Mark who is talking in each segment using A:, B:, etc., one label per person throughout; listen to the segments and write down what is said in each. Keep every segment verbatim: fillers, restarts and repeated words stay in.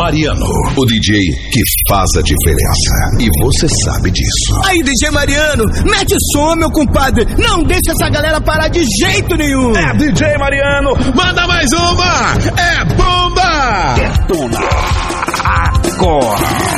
A: Mariano, o D J que faz a diferença. E você sabe disso.
B: Aí, D J Mariano, mete som, meu compadre. Não deixa essa galera parar de jeito nenhum.
A: É D J Mariano, manda mais uma. É bomba.
C: Detona agora.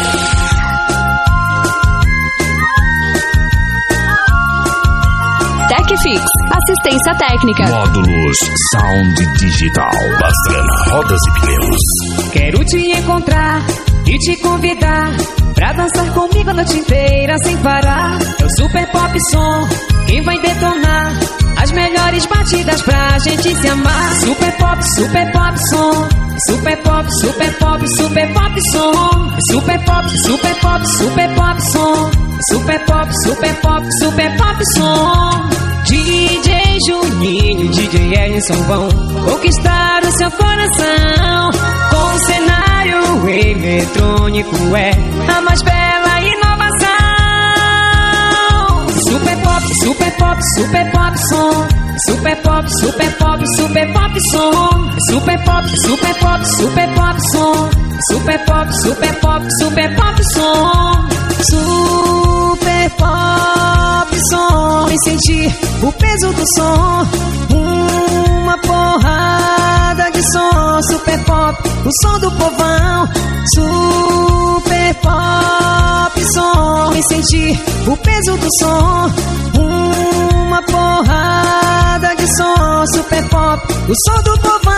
D: TechFix, assistência técnica.
C: Módulos Sound Digital.
A: Pastrana, rodas e pneus.
E: Quero te encontrar e te convidar pra dançar comigo a noite inteira sem parar. É o Super Pop Som quem vai detonar as melhores batidas pra gente se amar. Super Pop, Super Pop Som. Super Pop, Super Pop, Super Pop Som. Super Pop, Super Pop, Super Pop Som. Super Pop, Super Pop, Super Pop Som. D J Juninho, D J Ellison vão conquistar o seu coração. Com o cenário eletrônico é a mais bela inovação. Super Pop, Super Pop, Super Pop Som. Super Pop, Super Pop, Super Pop Som. Super Pop, Super Pop, Super Pop Som. Super Pop, Super Pop, Super Pop Som. Super Pop Som. E sentir o peso do som. Uma porrada de som. Super Pop, o som do povão. Super Pop Som. E sentir o peso do som. Uma porrada de som. Super Pop, o som do povão.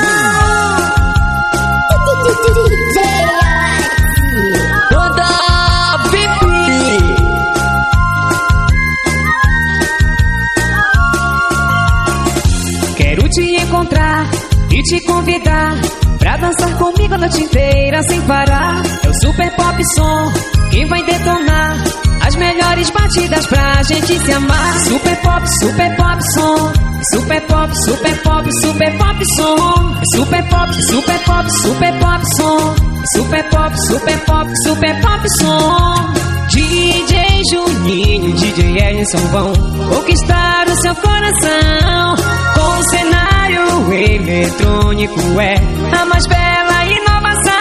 E: Toda Vivi. Quero te encontrar e te convidar pra dançar comigo a noite inteira sem parar. É o Super Pop Som quem vai detonar as melhores batidas pra gente se amar. Super Pop, Super Pop Som. Super Pop, Super Pop, Super Pop Som. Super Pop, Super Pop, Super Pop Som. Super Pop, Super Pop, Super Pop Som. D J Juninho, D J Ellison vão conquistar o seu coração. Com o cenário eletrônico é a mais bela inovação.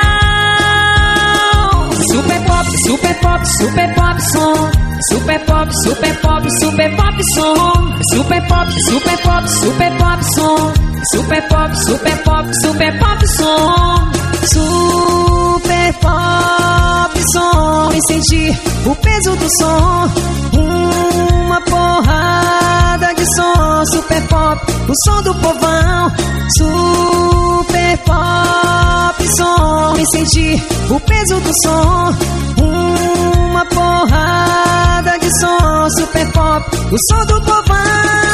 E: Super Pop, Super Pop, Super Pop Som. Super Pop, Super Pop, Super Pop Som. Super Pop, Super Pop, Super Pop Som. Super Pop, Super Pop, Super Pop Som. Super Pop Som. E sentir o peso do som. Uma porrada de som. Super Pop, o som do povão. Super Pop Som. E sentir o peso do som. Uma porrada de som. Super Pop, o som do povão.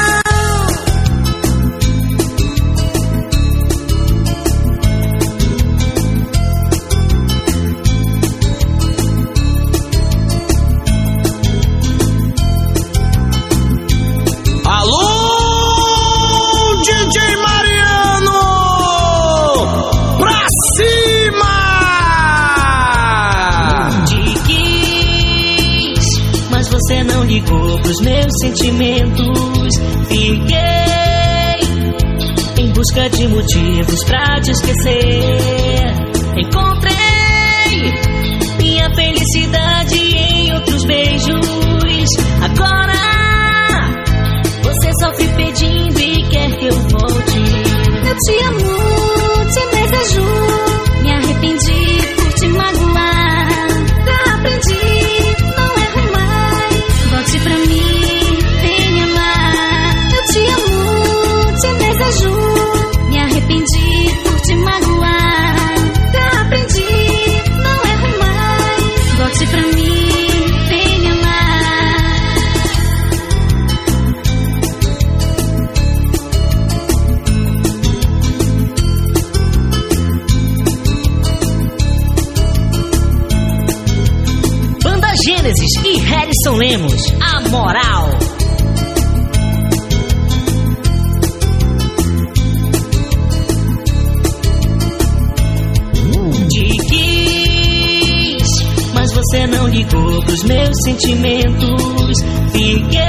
F: Você não ligou pros meus sentimentos. Fiquei em busca de motivos pra te esquecer. Encontrei minha felicidade em outros beijos. Agora você sofre pedindo e quer que eu volte.
G: Eu te amo, te desejo. Me arrependi por te magoar. Já aprendi. Volte pra mim, venha lá. Eu te amo, te desejo. Me arrependi por te magoar. Já aprendi, não erro mais. Volte pra mim, venha lá.
F: Banda Gênesis e Harrison Lemos, a moral. Te quis, mas você não ligou pros meus sentimentos. Fiquei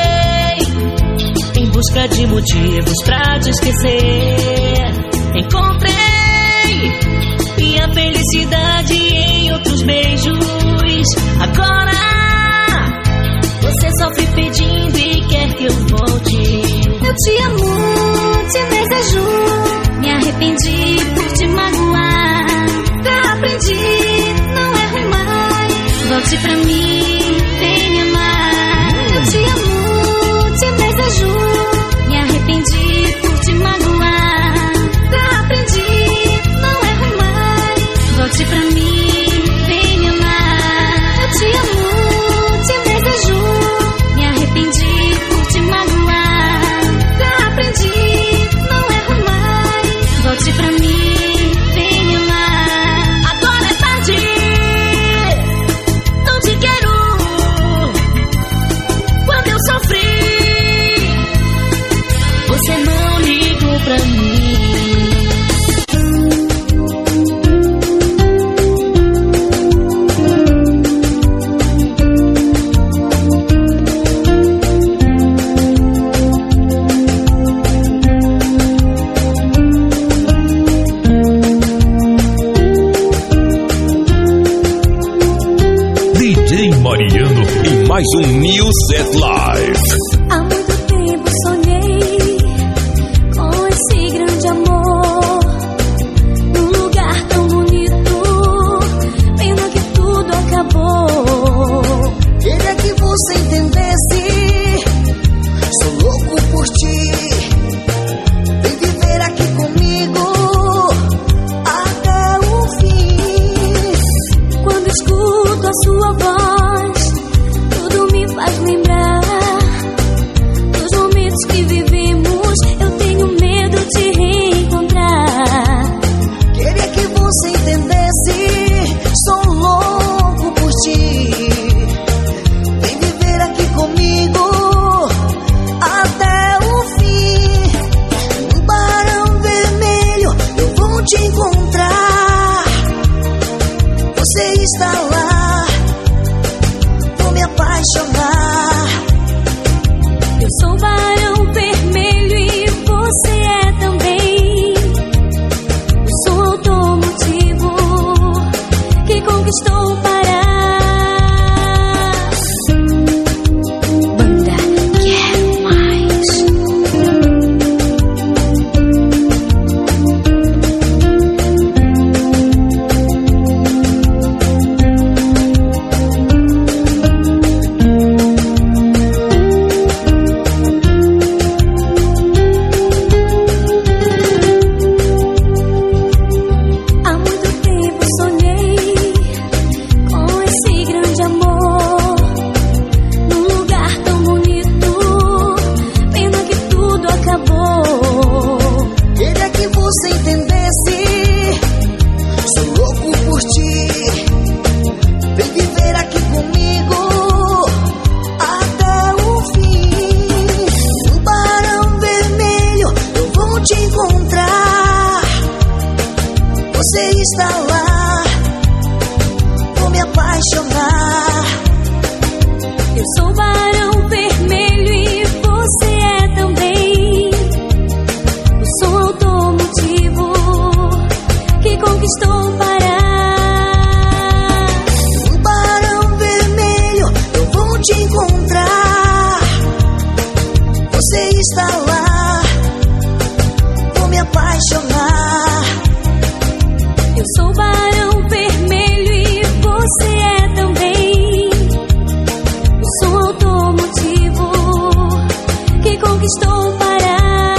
F: em busca de motivos pra te esquecer. Encontrei minha felicidade felicidade em outros beijos. Agora você sofre pedindo e quer que eu volte.
G: Eu te amo, te desejo, me arrependi por te magoar. Já aprendi, não é ruim mais. Volte pra mim, vem me amar. Eu te amo, te desejo, me arrependi por te magoar. Já aprendi, não é ruim mais. Volte pra mim, vem me amar. Eu te amo, te desejo, me arrependi por te magoar. Já aprendi, não é ruim mais. Volte pra mim, vem me amar.
F: Agora é tarde, não te quero. Quando eu sofri, você não ligou pra mim.
C: D J Mariano em mais um New Set Live.
G: Há muito tempo sonhei com esse grande amor, num lugar tão bonito. Pena que tudo acabou.
H: Queria que você entendesse, sou louco por ti. Vem viver aqui comigo até o fim.
G: Quando escuto a sua voz, tudo me faz lembrar dos momentos que vivemos. Eu tenho medo de reencontrar.
H: Queria que você entendesse, sou louco por ti. Vem viver aqui comigo até o fim. No Barão Vermelho eu vou te encontrar. Você está lá, vou me apaixonar.
G: Eu sou Barão Vermelho e você é também. Eu sou automotivo que conquistou Pará. Banda Quer Mais. Há muito tempo sonhei com esse grande amor, num lugar tão bonito. Pena que tudo acabou.
H: Queria que você entendesse, sou louco por ti. Vem viver aqui comigo até o fim. No Barão Vermelho eu vou te encontrar. Você está lá, vou me apaixonar.
G: Eu sou Barão Vermelho e você é também. Eu sou automotivo que conquistou Pará.
H: No Barão Vermelho eu vou te encontrar. Você está lá, vou me apaixonar.
G: Eu sou Barão Vermelho e você é também. Eu sou automotivo que conquistou Pará.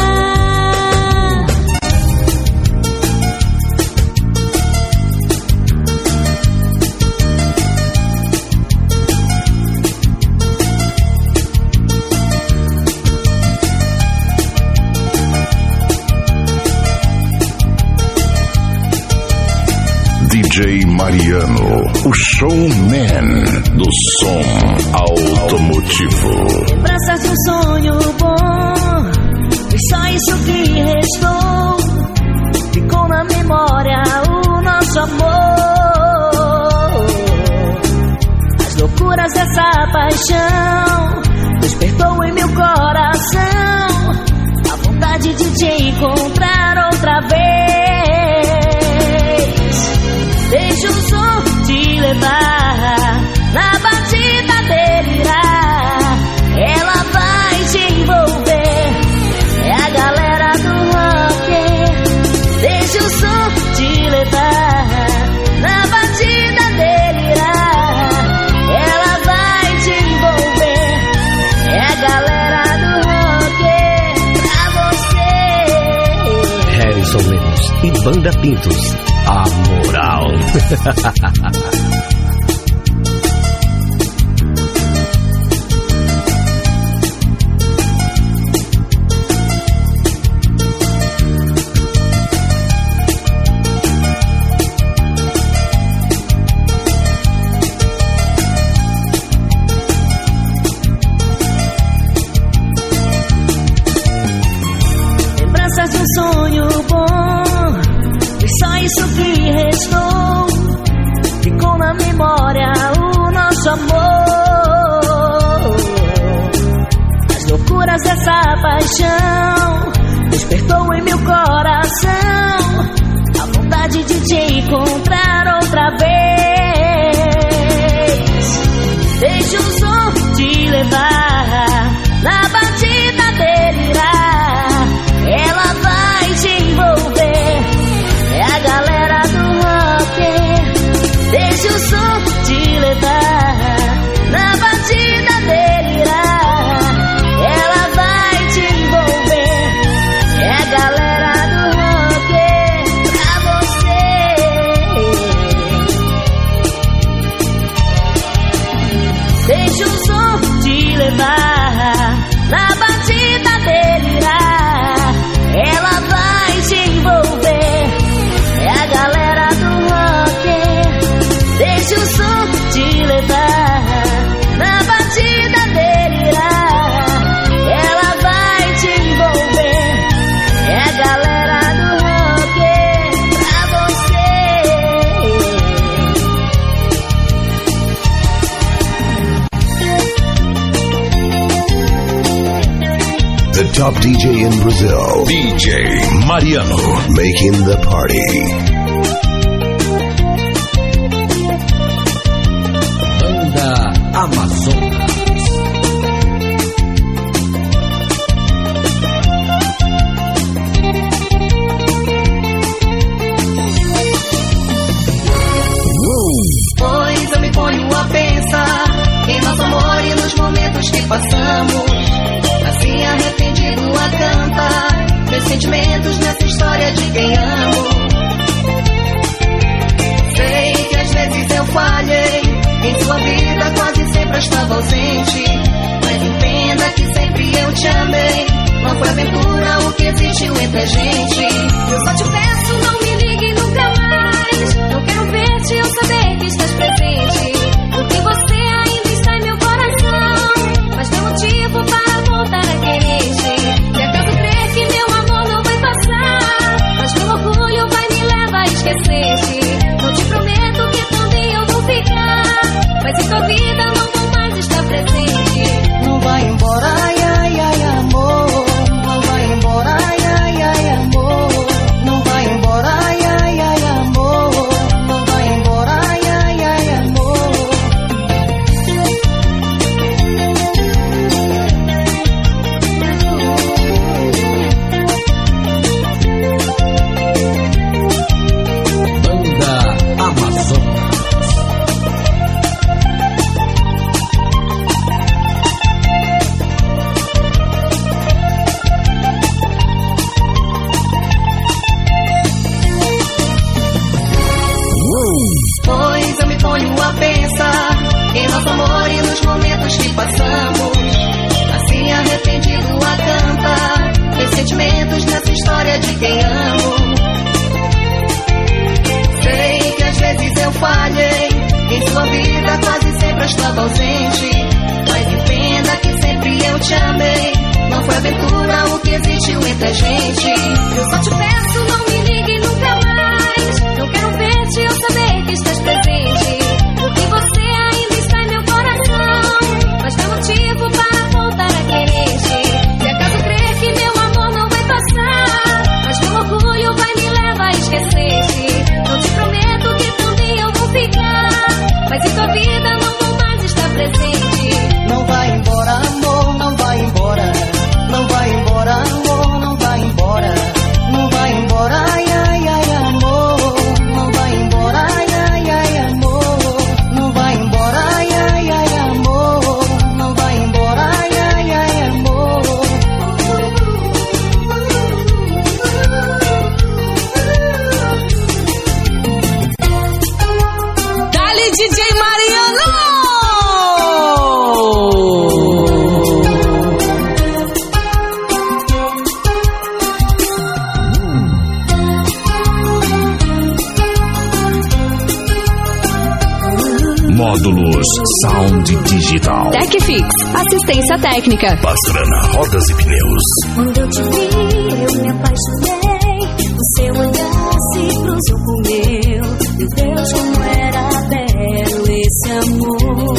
A: D J Mariano, o showman do som automotivo.
F: Lembranças de um sonho bom, e só isso que restou. Ficou na memória o nosso amor. As loucuras dessa paixão despertou em meu coração a vontade de te encontrar outra vez.
C: Banda Pintos, a moral.
F: Essa paixão despertou em meu coração a vontade de te encontrar outra vez. Deixa o som te levar na batida delirar. Ela vai te envolver, é a galera do rock. Deixa o som te levar na batida delirar. Deixa o som te levar na batida delirar. Ela vai te envolver, é a galera do rock. Deixa o som te levar na batida delirar. Ela vai te envolver, é a galera do rock pra você.
A: The top D J in Brazil,
C: D J Mariano,
A: making the party.
I: Banda Amazonas.
H: Pois eu me ponho a pensar em nosso amor e nos momentos que passamos. Assim arrependido a cantar meus sentimentos nessa história de quem amo. Sei que às vezes eu falhei, em sua vida quase sempre eu estava ausente. Mas entenda que sempre eu te amei, não foi aventura o que existiu entre a gente.
G: Eu só te peço, não me ligue nunca mais. Não quero ver-te, eu saber que estás presente. Porque você ainda está em meu coração, mas não motivo para voltar a querer-te. E acaso crer que meu amor não vai passar, mas meu orgulho vai me levar a esquecer-te. Não te prometo que também eu vou ficar, mas em tua vida não vou mais estar presente.
H: Não vai embora, ai, ai, ai, amor. Não vai embora, ai, ai, ai, amor.
C: Módulos Sound Digital.
D: TecFix, assistência técnica.
C: Pastrana Rodas e Pneus.
G: Quando eu te vi, eu me apaixonei. O seu olhar se cruzou com o meu. Meu Deus, como era belo esse amor.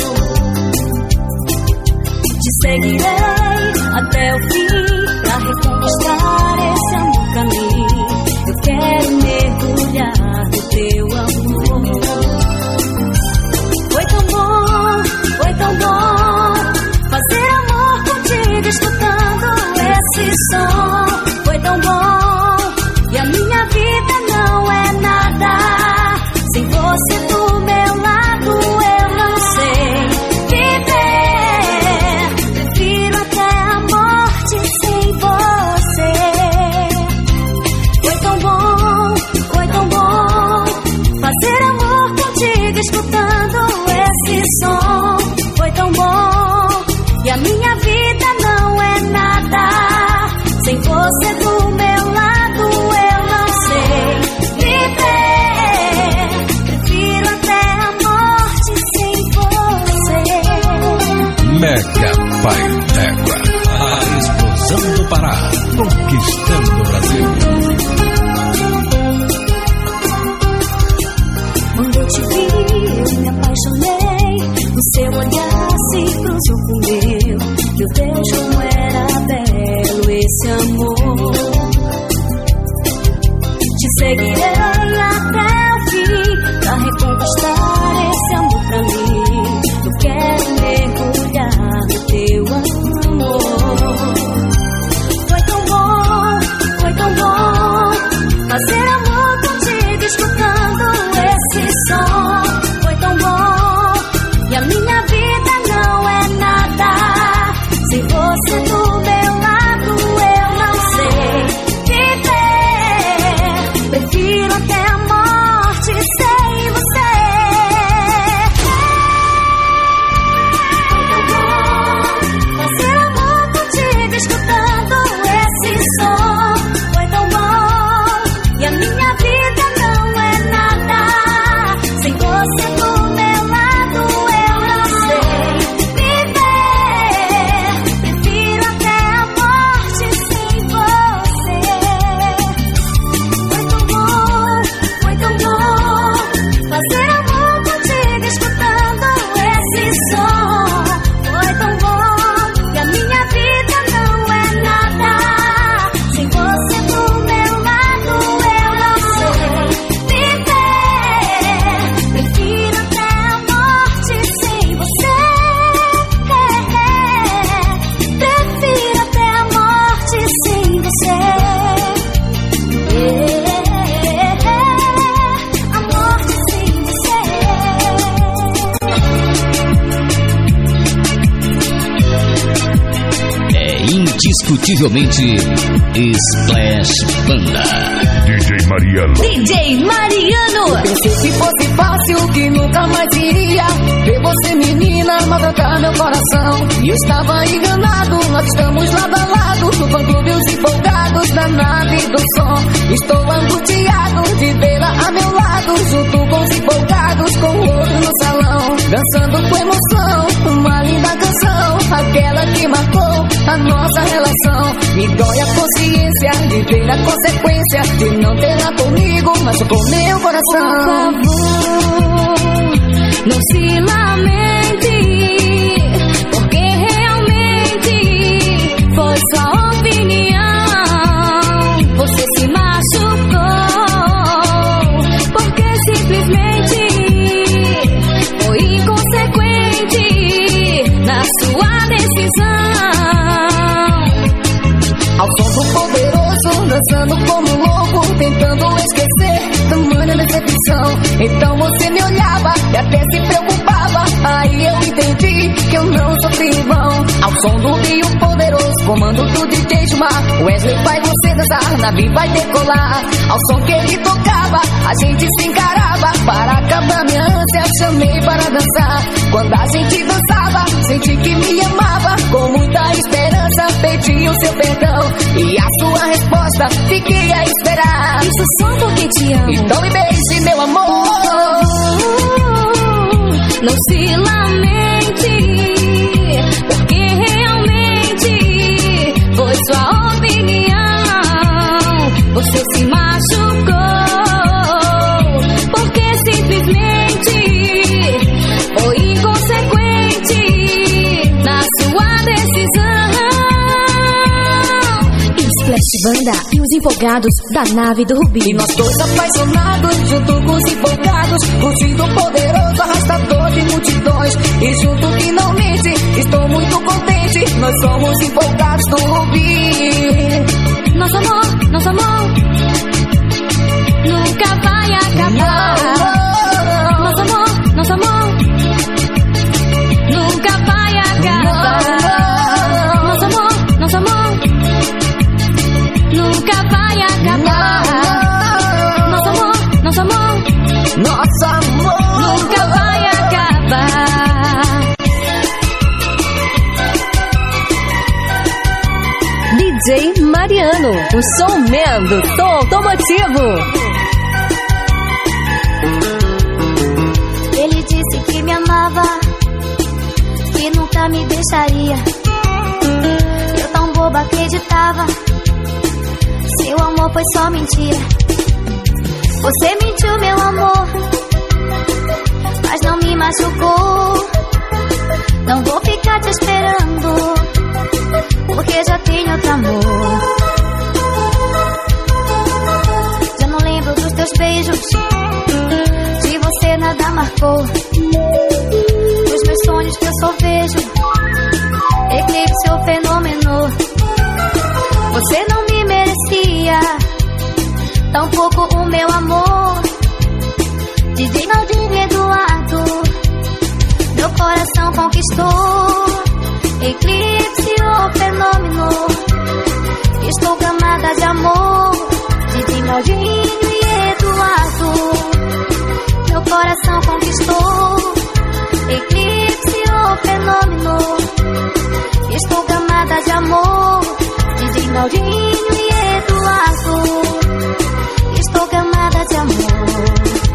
G: Te seguirei até o fim pra reconquistar esse amor pra mim. Eu quero mergulhar no teu amor. Foi tão bom, foi tão bom fazer amor contigo escutando esse som. Foi tão bom e a minha vida não é nada. Sem você do meu lado eu não sei viver. Prefiro até a morte sem você. Foi tão bom, foi tão bom fazer amor contigo escutando esse som. Foi tão bom e a minha vida não é nada. Sem você do meu lado eu não sei viver. Prefiro até a morte sem você.
C: Mega Pai d'Égua. A explosão do Pará. Conquistando o Brasil.
G: Quando eu te vi, eu me apaixonei. O seu olhar se cruzou com o meu. Meu Deus, como era belo esse amor. Te seguirei até o fim pra reconquistar esse amor pra mim. Eu quero mergulhar no teu amor. Foi tão bom, foi tão bom fazer amor contigo escutando esse som. Foi tão bom e a minha vida não é nada. Sem você do meu lado eu não sei viver. Prefiro até a morte sem você. Foi tão bom fazer amor contigo escutando esse som. Foi tão bom e a minha vida não é nada. Sem você do meu lado eu não sei viver. Prefiro até a morte sem você. Foi tão bom, foi tão bom fazer amor contigo escutando esse som. Foi tão bom e a minha vida não é nada. Sem você do meu lado eu não sei viver. Prefiro até a morte sem você. Prefiro até a morte sem você. A morte sem você.
I: É indiscutivelmente Splash Banda.
C: D J Mariano.
D: D J Mariano.
E: Pensei que fosse fácil, que nunca mais iria ver você, menina, maltratar meu coração. E eu estava enganado, nós estamos lado a lado no fã-clube, os empolgados da nave do som. Estou angustiado de vê-la a meu lado, junto com os empolgados, com o outro no salão, dançando com emoção, uma linda canção, aquela que marcou a nossa relação. Me dói a consciência de ver a consequência de não tê-la comigo, mas com meu coração.
G: Por favor, não se lamente, porque realmente foi sua opinião. Você se machucou, porque simplesmente foi inconsequente na sua decisão.
E: Ao som do poderoso, dançando como louco, tentando esquecer tamanha decepção. Então você me olhava e até se preocupava. Aí eu entendi que eu não sofri em vão. Ao som do Rio Poderoso, comando do D J Gilmar, Wesley faz você dançar, navio vai decolar. Ao som que ele tocava, a gente se encarava. Para acabar minha ânsia, chamei para dançar. Quando a gente dançava, senti que me amava. Com muita esperança, pedi o seu perdão. E a sua resposta, fiquei a esperar.
G: Isso só porque te amo.
E: Então me beije, meu amor.
G: Não se
D: Splash Banda e os empolgados da nave do Rubi.
E: E nós dois apaixonados, junto com os empolgados, curtindo o poderoso arrastador de multidões. E junto que não mente, estou muito contente, nós somos empolgados do Rubi.
D: Nosso amor, nosso amor nunca vai acabar. Nosso amor, nosso amor nunca vai acabar. Nosso amor, nosso amor nunca vai acabar. Nosso amor, nosso amor,
E: nosso amor
D: nunca vai acabar. D J Mariano, o showman do som automotivo.
G: Ele disse que me amava, que nunca me deixaria. Eu tão boba acreditava, seu amor foi só mentira. Você mentiu, meu amor, mas não me machucou. Não vou ficar te esperando, porque já tenho outro amor. Já não lembro dos teus beijos, de você nada marcou. Dos meus sonhos que eu só vejo eclipse ou fenômeno. Você não me merecia, tampouco o meu amor. D J Naldinho Eduardo, meu coração conquistou. Eclipse ou fenômeno, estou gamada de amor. D J Naldinho e Eduardo, meu coração conquistou. Eclipse ou fenômeno, estou gamada de amor. D J Naldinho e Eduardo, estou gamada de amor.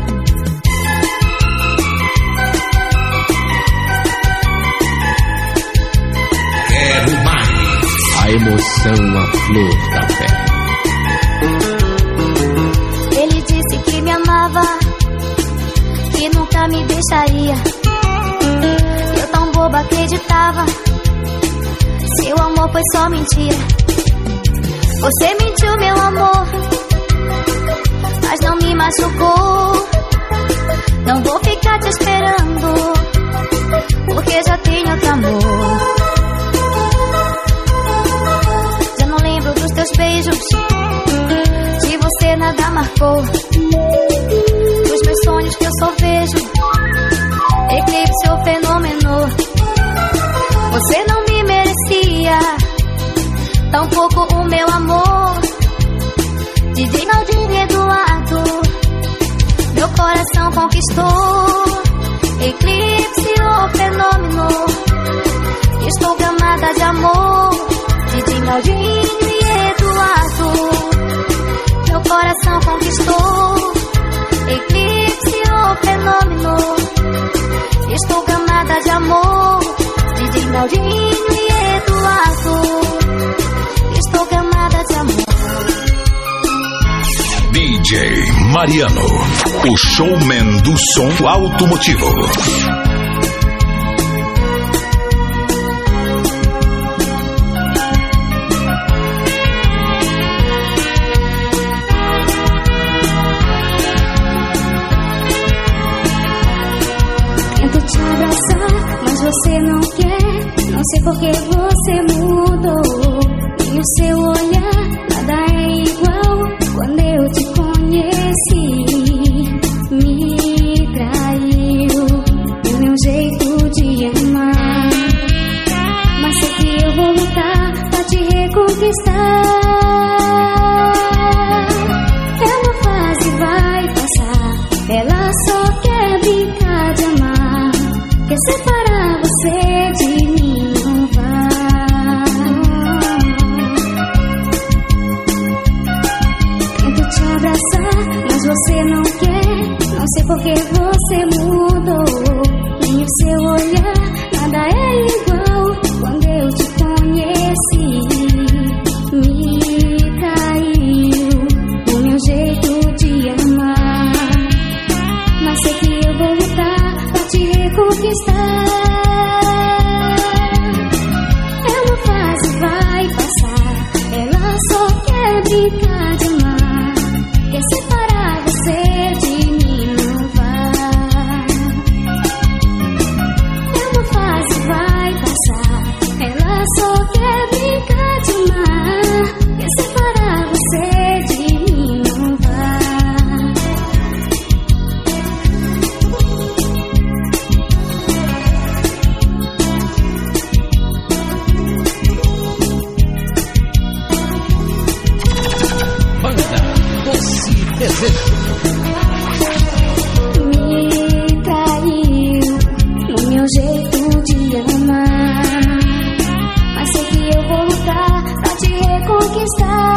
C: Quero mais. A emoção à flor da pele.
G: Ele disse que me amava, que nunca me deixaria. Eu tão boba acreditava, seu amor foi só mentira. Você mentiu, meu amor, mas não me machucou. Não vou ficar te esperando, porque já tenho outro amor. Já não lembro dos teus beijos, de você nada marcou. Dos meus sonhos que eu só vejo eclipse ou fenômeno. Você não me merecia, tampouco o meu amor. D J Naldinho Eduardo, meu coração conquistou. Eclipse ou fenômeno, estou gamada de amor. D J Naldinho e Eduardo, meu coração conquistou. Eclipse ou fenômeno, estou gamada de amor. D J Naldinho e Eduardo, estou gamada de amor.
A: D J Mariano, o showman do som automotivo.
G: Tento te abraçar, mas você não quer. Não sei por que você mudou. E o seu olhar, nada é igual. Quando eu te conheci, me traiu o meu jeito de amar. Mas sei que eu vou lutar pra te reconquistar. É uma fase, vai passar. Ela só quer brincar de amar. Quer separar você de mim, não vai. Tento te abraçar, mas você não quer. Não sei por que você mudou. Nem o seu olhar, nada é igual. Quando eu te conheci, me traiu o meu jeito de amar. Mas sei que eu vou lutar pra te reconquistar. É uma fase, vai passar. Ela só quer conquistar.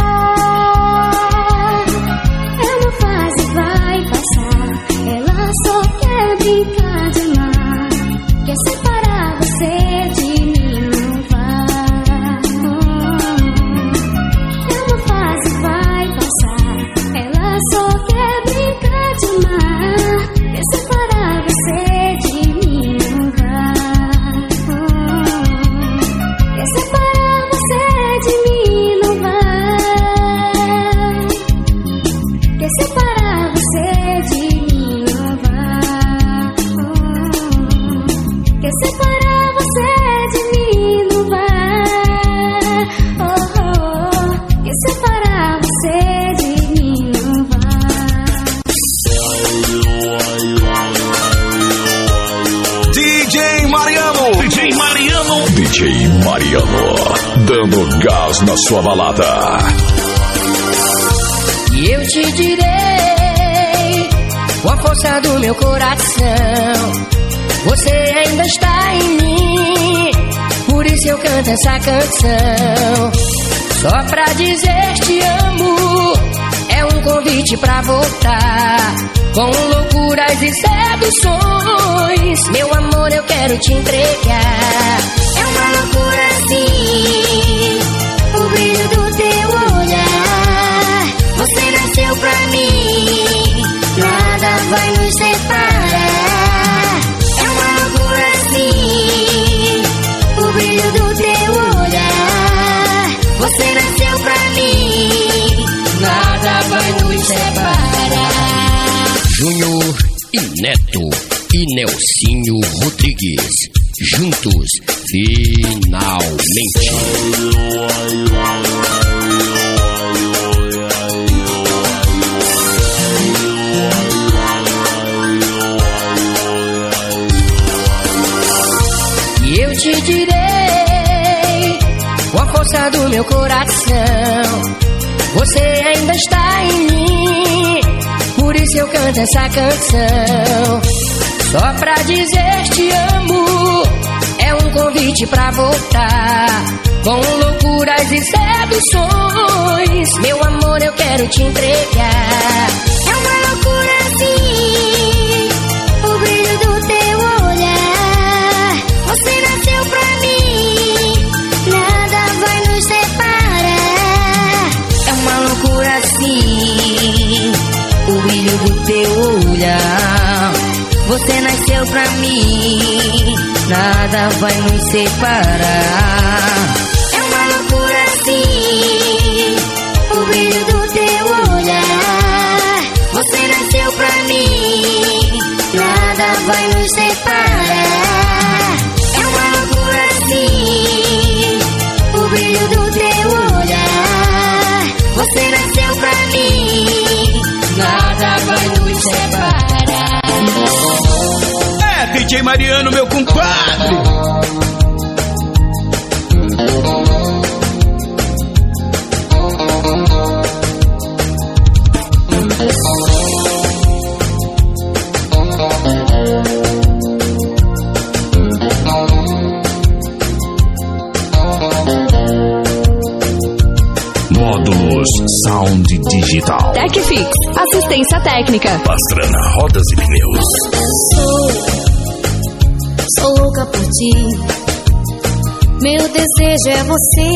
G: É uma fase, vai passar. Ela só quer brincar de amar. Quer separar você de mim, não vai. É uma fase, vai passar. Ela só quer brincar de amar. Quer separar você de mim, não vai. Quer separar você de mim, não vai. Quer separar você de mim, não vai. Quer separar você de mim, não vai. Oh, oh, oh. Quer separar você de mim, não vai.
A: D J Mariano. D J Mariano. D J Mariano. Dando gás na sua balada.
E: E eu te direi, com a força do meu coração, você ainda está em mim. Por isso eu canto essa canção, só pra dizer te amo. É um convite pra voltar, com loucuras e seduções. Meu amor, eu quero te entregar.
G: É uma loucura assim, o brilho do teu olhar. Você nasceu pra mim, nada vai nos separar. É uma loucura assim, o brilho do teu olhar. Você nasceu pra mim, nada vai nos separar.
I: Júnior e Neto e Nelsinho Rodrigues, juntos finalmente.
E: E eu te direi, com a força do meu coração, você ainda está em mim. Por isso eu canto essa canção, só pra dizer te amo. É um convite pra voltar, com loucuras e seduções. Meu amor, eu quero te entregar.
G: É uma loucura assim, o brilho do teu olhar. Você nasceu pra mim, nada vai nos separar.
E: É uma loucura assim, o brilho do teu olhar. Você nasceu pra mim, nada vai nos separar.
G: É uma loucura assim, o brilho do teu olhar. Você nasceu pra mim, nada vai nos separar. É uma loucura assim, o brilho do teu olhar. Você nasceu pra mim, nada vai nos separar.
B: É, D J Mariano, meu compadre.
A: Módulos Sound Digital.
D: TecFix, assistência técnica.
A: Pastrana Rodas e Pneus.
G: Sou, sou louca por ti. Meu desejo é você.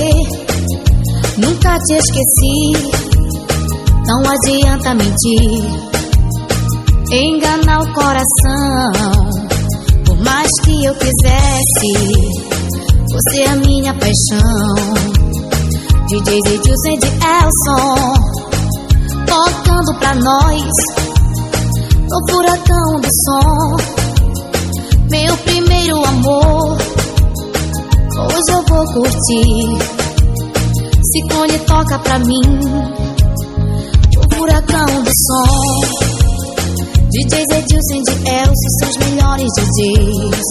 G: Nunca te esqueci. Não adianta mentir, enganar o coração. Por mais que eu quisesse, você é a minha paixão. D J Edilson de Elson, tocando pra nós no furacão do som. Meu primeiro amor, hoje eu vou curtir. Ciclone toca pra mim o furacão do som. D Js Edilson de Elson são os melhores D Js.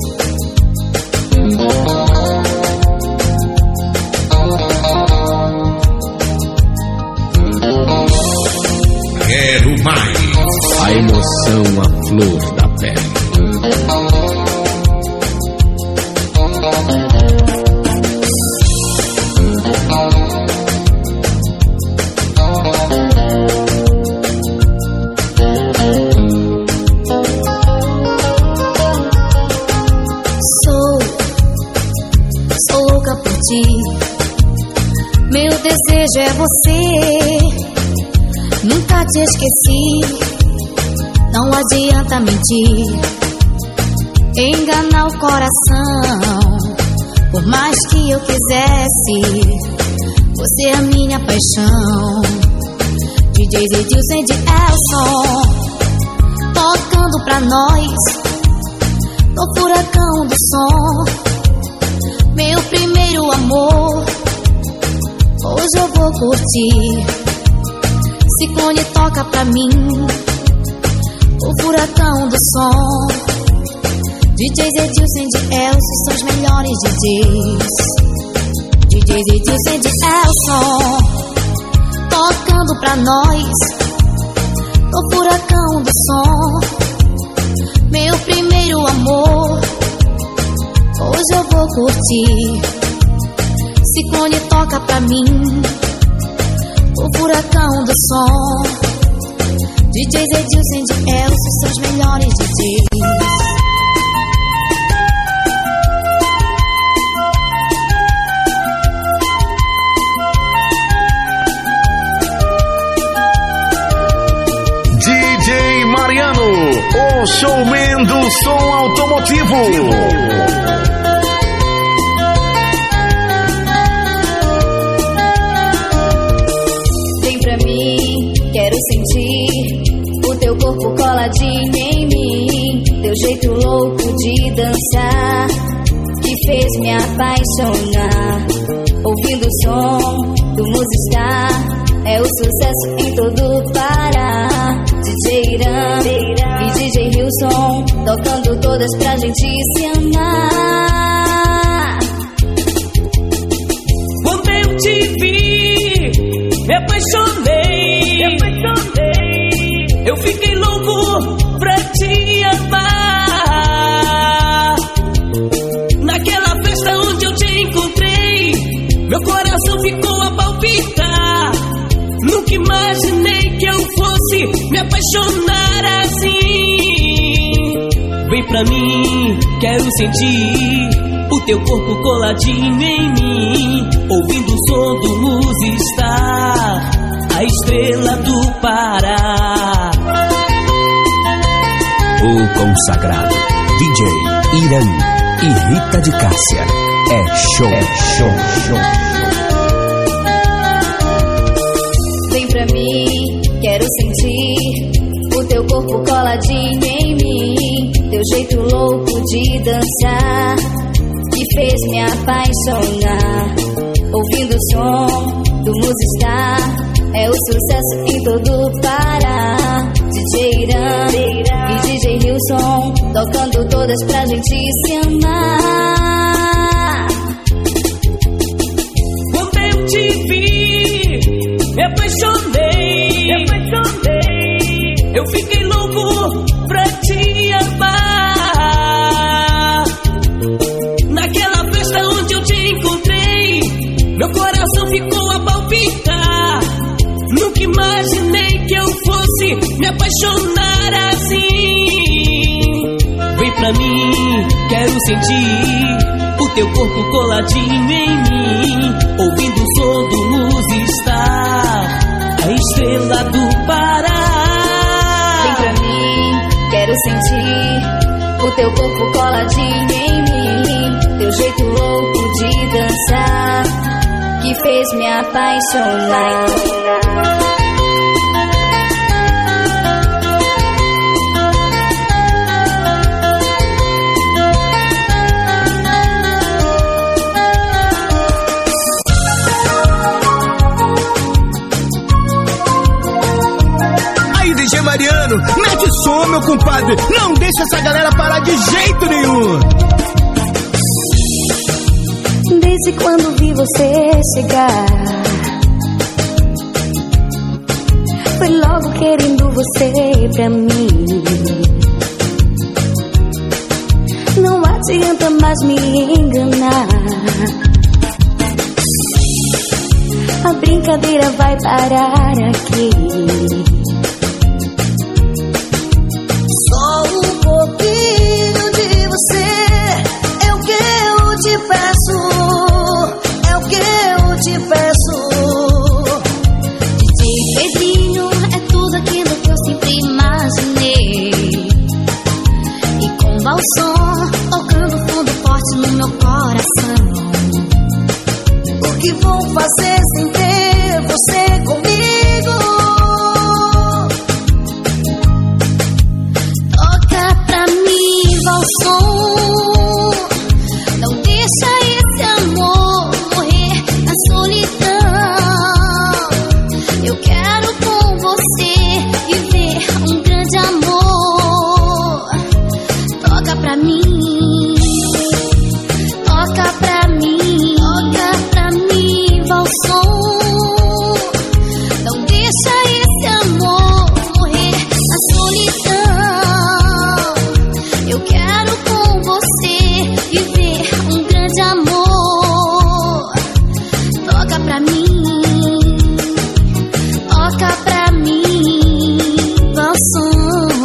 C: Quero mais.
I: A emoção à flor da pele.
G: Oh, ti. Meu desejo é você, nunca te esqueci. Não adianta mentir, enganar o coração. Por mais que eu quisesse, você é a minha paixão. D J Edilson e Elson, tocando pra nós no furacão do som. Meu primeiro amor, hoje eu vou curtir. Ciclone toca pra mim o furacão do som. D Js Edilson e Elson são os melhores D Js. D Js Edilson e Elson, tocando pra nós no furacão do som. Meu primeiro amor, hoje eu vou curtir. Ciclone toca pra mim o furacão do som. D Js Edilson e Elson são os melhores D Js.
A: D J Mariano, o showman do som automotivo.
G: Vem pra mim, quero sentir o teu corpo coladinho em mim. Teu jeito louco de dançar que fez me apaixonar. Ouvindo o som do Musistar, é o sucesso em todo o Pará. D J Irã e D J Hilson, tocando todas pra gente se amar.
F: Quando eu te vi, me apaixonei, me apaixonei. Eu fiquei louco pra te amar. Naquela festa onde eu te encontrei, meu coração ficou a palpitar. Nunca imaginei que eu fosse me apaixonar assim. Vem pra mim, quero sentir o teu corpo coladinho em mim. Ouvindo o som do Musistar, a estrela do Pará.
C: O consagrado D J Irã e Rita de Cássia. É show, é show, show.
G: Vem pra mim, quero sentir o teu corpo coladinho em mim. Teu jeito louco de dançar que fez me apaixonar. Ouvindo o som do Musistar, é o sucesso em todo o Pará. D J Irã e D J Hilson, tocando todas pra gente se amar.
F: Quando eu te vi, me apaixonei, me apaixonei. Eu fiquei louco pra te amar. Naquela festa onde eu te encontrei, meu coração ficou a palpitar. Nunca imaginei que eu fosse me apaixonar assim. Vem pra mim, quero sentir o teu corpo coladinho em mim. Ouvindo o som do Musistar, a estrela do Pará.
G: Vem pra mim, quero sentir o teu corpo coladinho em mim. Teu jeito louco de dançar que fez me apaixonar.
B: Aí, D J Mariano, mete som, meu compadre. Não deixa essa galera parar de jeito nenhum.
D: Desde quando vi você chegar, foi logo querendo você pra mim. Não adianta mais me enganar, a brincadeira vai parar aqui.
H: Só um pouquinho de você é o que eu te peço.
J: que vou fazer sem ter você comigo? Toca pra mim, Valson. Não deixa esse amor morrer na solidão. Eu quero com você viver um grande amor. Toca pra mim. Toca pra mim, toca pra mim, Valson. Não deixa esse amor morrer na solidão. Eu quero com você viver um grande amor. Toca pra mim, toca pra mim, Valson.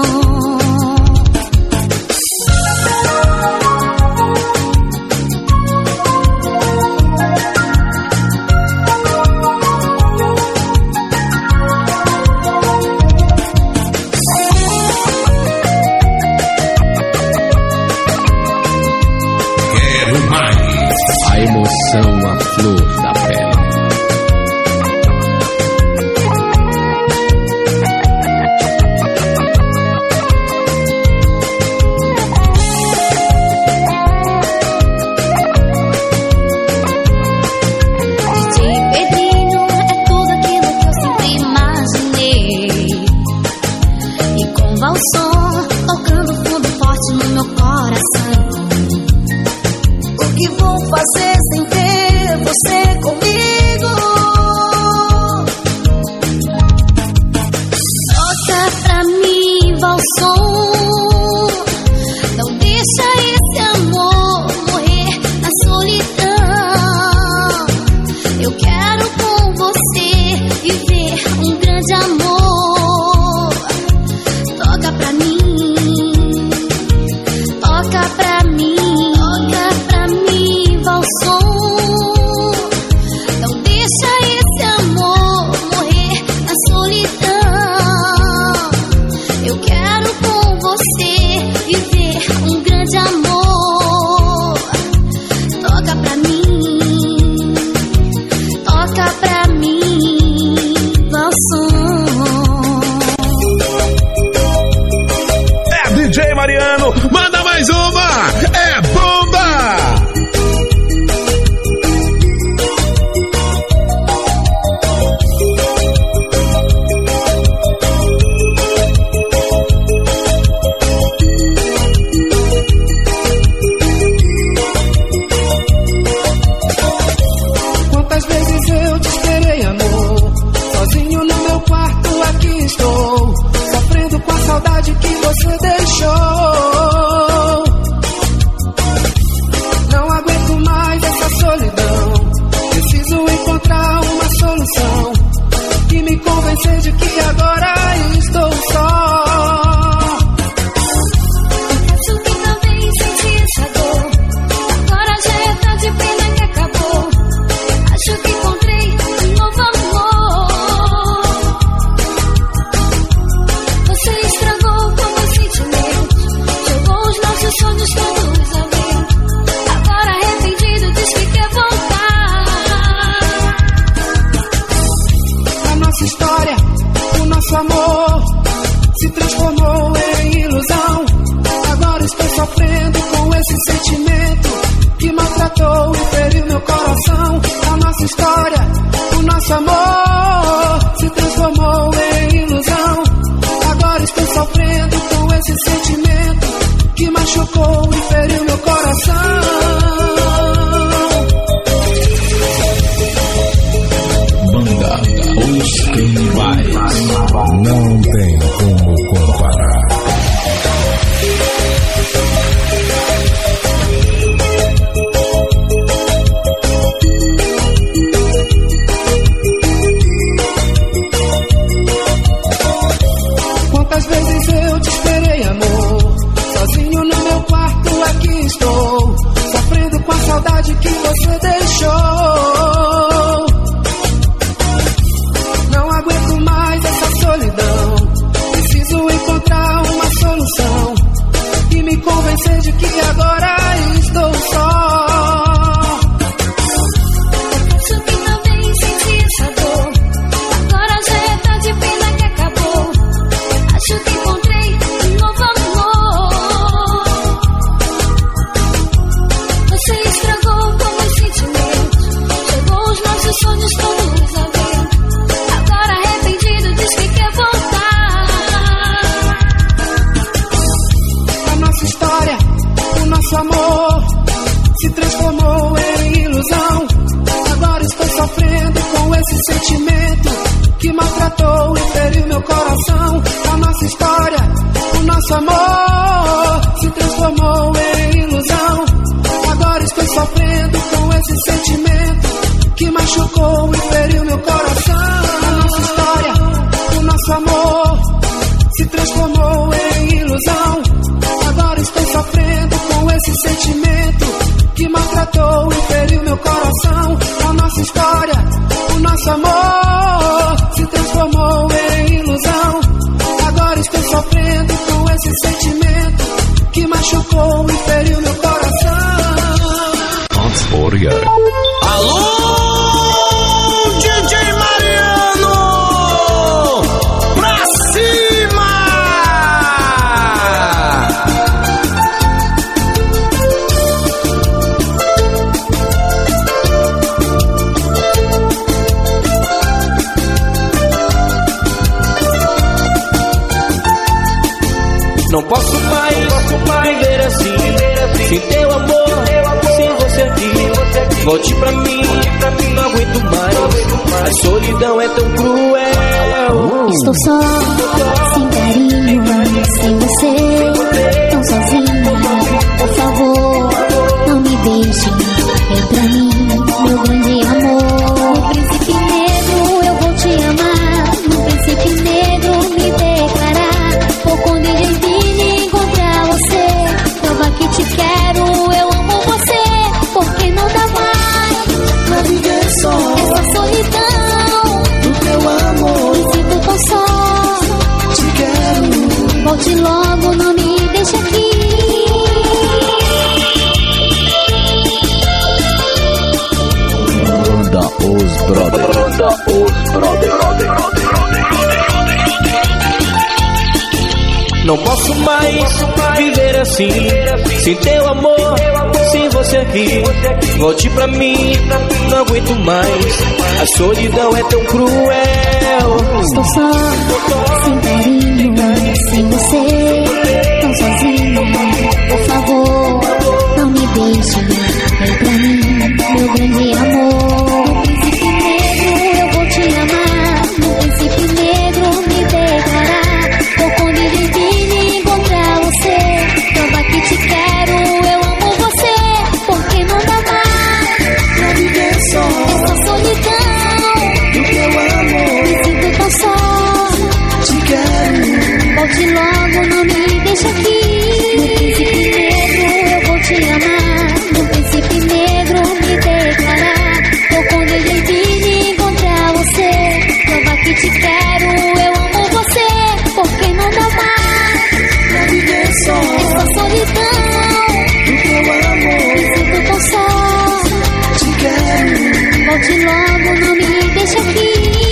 I: A emoção à flor da pele.
J: D J Pedrinho é tudo aquilo que eu sempre imaginei. E com Valson tocando fundo forte no meu coração. O que vou fazer sem ter você comigo? Toca pra mim, Valson. Não deixa esse amor morrer na solidão. Eu quero com você viver um grande amor. Toca pra mim, toca pra mim, toca pra mim, Valson. Não deixa esse amor morrer na solidão. Eu quero com você viver um grande amor. Toca pra mim, toca pra mim, Valson.
A: É D J Mariano, manda mais uma, é bomba!
K: Quantas vezes eu te esperei, amor? Sozinho no meu quarto aqui estou, sofrendo com a saudade que você deixou. Não aguento mais essa solidão. Preciso encontrar uma solução e me convencer de que agora estou só.
J: Acho que talvez senti essa dor. Agora já é tarde, pena que acabou. Acho que encontrei um novo amor. Você estragou com meus sentimentos, jogou os nossos sonhos todos ao vento. Agora arrependido diz que quer voltar.
K: A nossa história, o nosso amor se transformou em ilusão. Agora estou sofrendo com esse sentimento que maltratou e feriu meu coração. A nossa história, o nosso amor se transformou em ilusão. Agora estou sofrendo com esse sentimento que machucou e feriu meu coração.
A: Banda Os Canibais, não tem como comparar.
K: Quantas vezes eu te esperei, amor? Sozinho no meu quarto aqui estou, nosso amor se transformou em ilusão. Agora estou sofrendo com esse sentimento que machucou e feriu meu coração.
A: Alô, D J Mariano, pra cima!
L: Não posso mais viver assim, sem teu amor, sem você aqui. Volte pra mim, não aguento mais. A solidão é tão cruel.
J: Estou só, sem carinho, sem você, tão sozinho. Por favor, não me deixe. Vem pra mim, meu grande amor. No príncipe negro eu vou te amar. No príncipe negro me declarar. Vou com D J Vini encontrar você. Prova que te quero, eu amo você. Porque não dá mais pra viver só essa solidão
K: do teu amor.
J: Me sinto tão só,
K: te quero.
J: Volte logo, não me deixe aqui.
C: Banda Os Brother. Banda Os Brother.
L: Não posso mais viver assim, sem teu amor, sem você aqui. Volte pra mim, não aguento mais. A solidão é tão cruel.
J: Estou só, sem carinho, sem você, tão sozinho. Por favor, não me deixe. Vem pra mim, meu grande amor. No príncipe negro eu vou te amar. No príncipe negro me declarar. Vou com D J Vini encontrar você. Prova que te quero, eu amo você. Porque não dá mais
K: pra viver só
J: essa solidão
K: do teu amor.
J: Me sinto tão só,
K: te quero.
J: Volte logo, não me deixe aqui. No príncipe negro eu vou te amar. No príncipe negro me declarar. Vou com D J Vini encontrar você. Prova que te quero, eu amo você. Porque não dá mais
K: pra viver só
J: essa solidão
K: do teu amor.
J: Me sinto tão só,
K: te quero.
J: Volte logo, não me deixe aqui.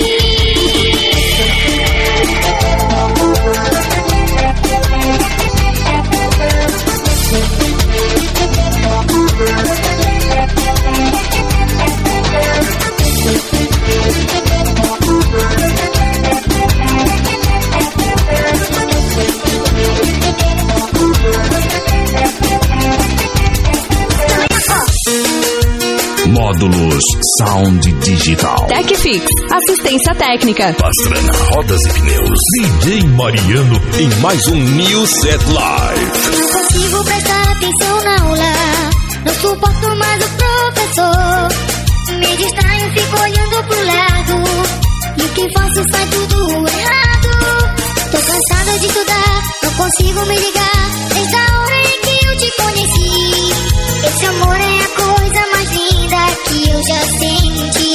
A: Módulos Sound Digital.
D: TechFix, assistência técnica.
A: Pastrana Rodas e Pneus. D J Mariano em mais um New Set Live.
J: Não consigo prestar atenção na aula. Não suporto mais o professor. Me distraio, fico olhando pro lado. E o que faço sai tudo errado. Tô cansada de estudar, não consigo me ligar. Desde a hora em que eu te conheci. Esse amor é a coisa mais linda que eu já senti.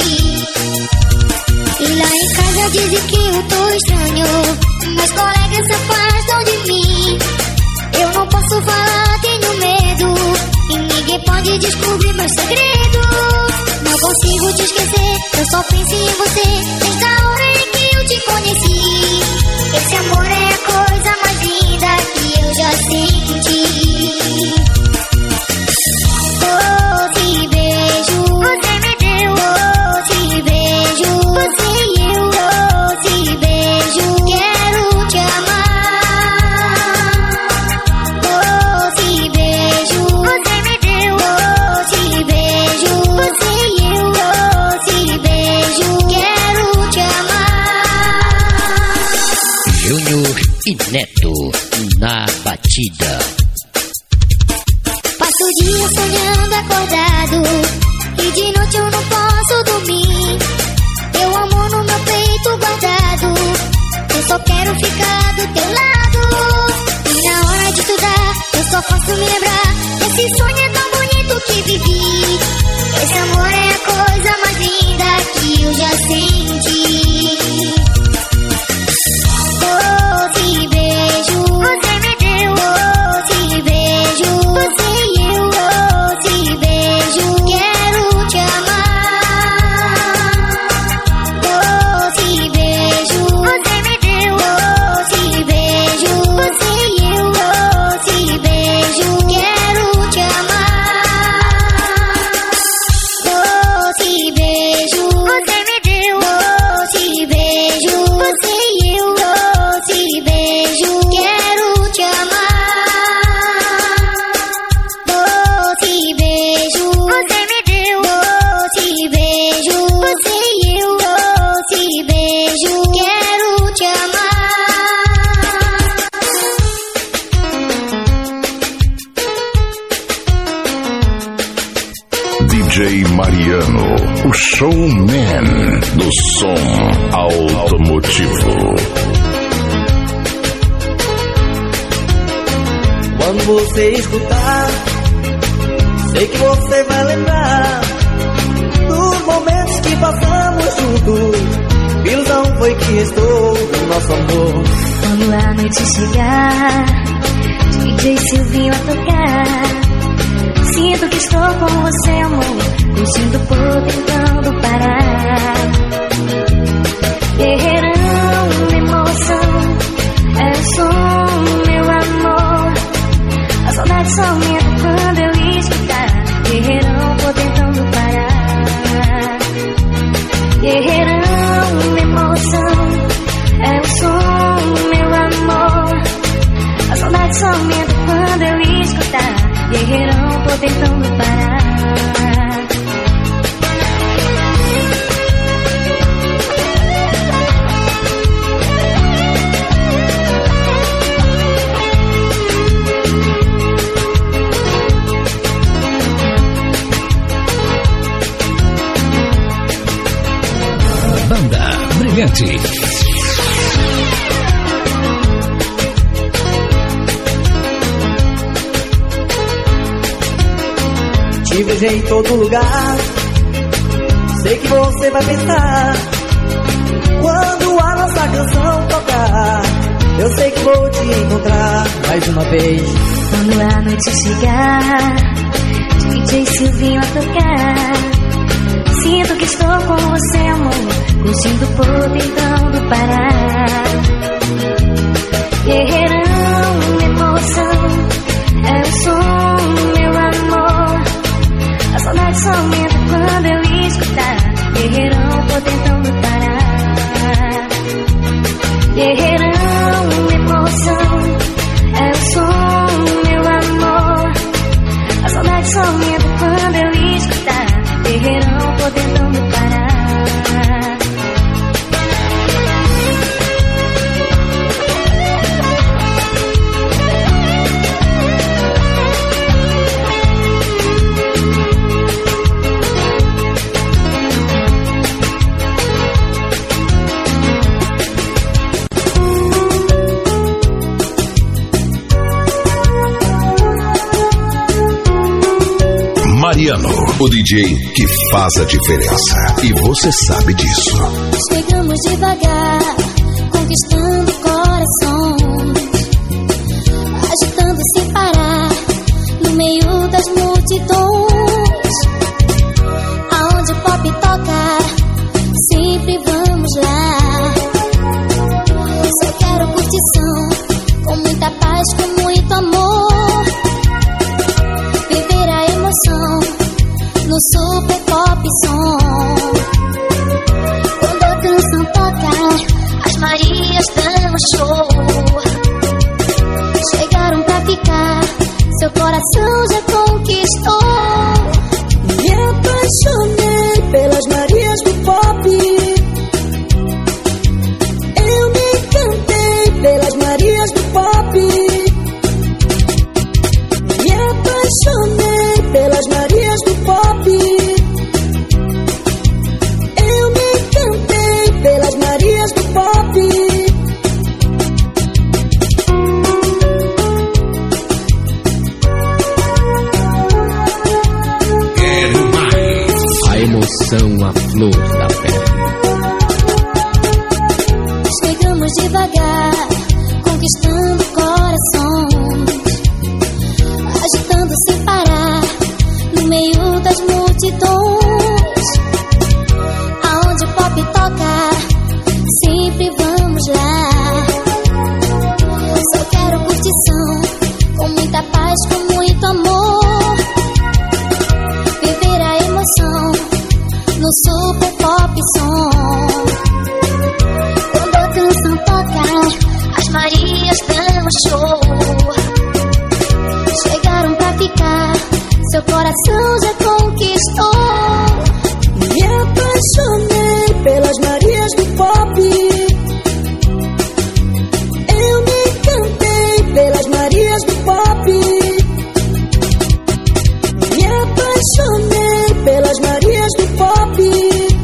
J: E lá em casa dizem que eu tô estranho. Meus colegas se afastam de mim. Eu não posso falar, tenho medo. E ninguém pode descobrir meu segredo. Não consigo te esquecer, eu só penso em você. Desde a hora em que eu te conheci. Esse amor é a coisa mais linda que eu já senti. Oh, te beijo, você me deu. Oh, te beijo, você e eu. Oh, te beijo, quero te amar. Oh, te beijo, você me deu. Oh, te beijo, você e eu. Oh, te beijo, quero te amar.
M: Júnior e Neto na batida.
J: Passo o dia sonhando acordado. E de noite eu não posso dormir. Teu amor no meu peito guardado. Eu só quero ficar do teu lado. E na hora de estudar eu só posso me lembrar desse sonho é tão bonito que vivi. Esse amor é a coisa mais linda que eu já senti.
A: showman do som automotivo.
N: Quando você escutar, sei que você vai lembrar dos momentos que passamos juntos. Ilusão foi que restou do nosso amor.
J: Quando a noite chegar, D J Silvinho a tocar, sinto que estou com você, amor, curtindo por tentando parar. Guerreirão, emoção, é o som, meu amor. A saudade só aumenta quando eu escutar. Guerreirão, vou tentando parar. Guerreirão, emoção, é o som, meu amor. A saudade só aumenta quando eu escutar. Guerreirão, tô tentando parar.
C: Banda Brilhante.
N: Te vejo em todo lugar, sei que você vai pensar. Quando a nossa canção tocar, eu sei que vou te encontrar mais uma vez.
J: Quando a noite chegar, D J Silvinho a tocar, sinto que estou com você, amor, curtindo por tentando parar. Guerreirão, emoção, é o som, meu amor. A saudade só aumenta quando eu escutar. Guerreirão, tô tentando parar. Guerreirão, emoção, é o som, meu amor. A saudade só aumenta quando eu escutar. Guerreirão, tô tentando parar.
A: Mariano, o D J que faz a diferença. E você sabe disso.
J: Chegamos devagar, conquistando corações, agitando sem parar, no meio das multidões. Aonde o pop toca, sempre vamos lá. Só quero curtição, com muita paz, com muito amor. Viver a emoção no super pop som. Quando a canção toca, as Marias dão show. Chegaram pra ficar, seu coração já conquistou. Me apaixonei pelas Marias do pop. Eu me encantei pelas Marias do pop. Me apaixonei pelas Marias do pop. Eu me encantei pelas Marias do pop.
C: Quero mais. A emoção, a flor da pele.
J: Chegamos devagar, conquistando corações, agitando sem parar, no meio das multidões. Aonde o pop toca, sempre vamos lá. Só quero curtição, com muita paz, com muito amor. Viver a emoção no super pop som. Quando a canção toca, as Marias dão show. Chegaram pra ficar, seu coração já conquistou. Me apaixonei pelas Marias do pop. Eu me encantei pelas Marias do pop. Me apaixonei pelas Marias do pop.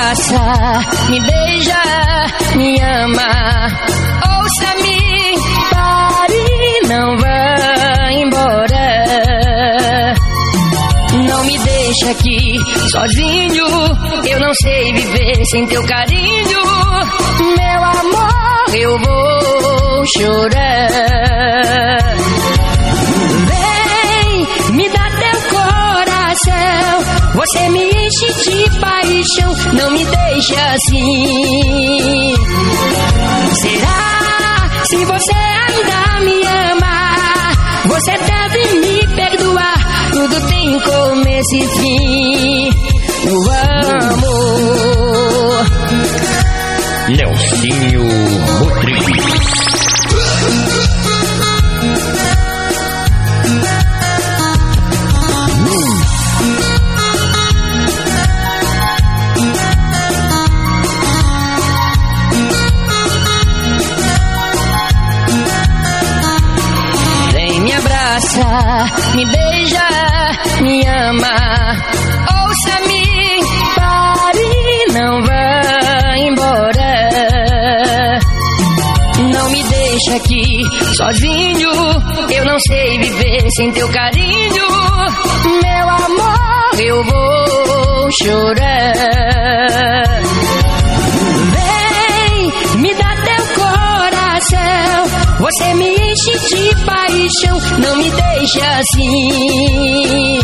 O: abraça, me beija, me ama. Ouça-me, pare, não vá embora. Não me deixa aqui sozinho, eu não sei viver sem teu carinho. Meu amor, eu vou chorar. Vem, me dá teu coração, você me enche de paixão. Não me deixa assim. Será, se você ainda me ama, você deve me perdoar. Tudo tem começo e fim. O amor.
M: Nelsinho Rodrigues.
O: Vem, me abraça, me beija, me ama. Ouça-me, pare, não vá embora. Não me deixa aqui sozinho, eu não sei viver sem teu carinho. Meu amor, eu vou chorar. Vem, me dá teu coração, você me enche de paixão. Não me deixa assim.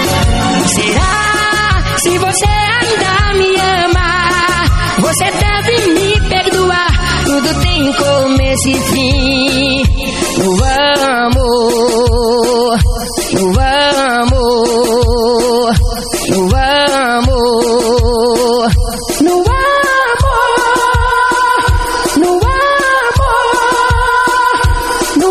O: Será, se você ainda me ama, você deve me perdoar. Tudo tem começo e fim. No amor, no amor, no amor, no amor, no amor, no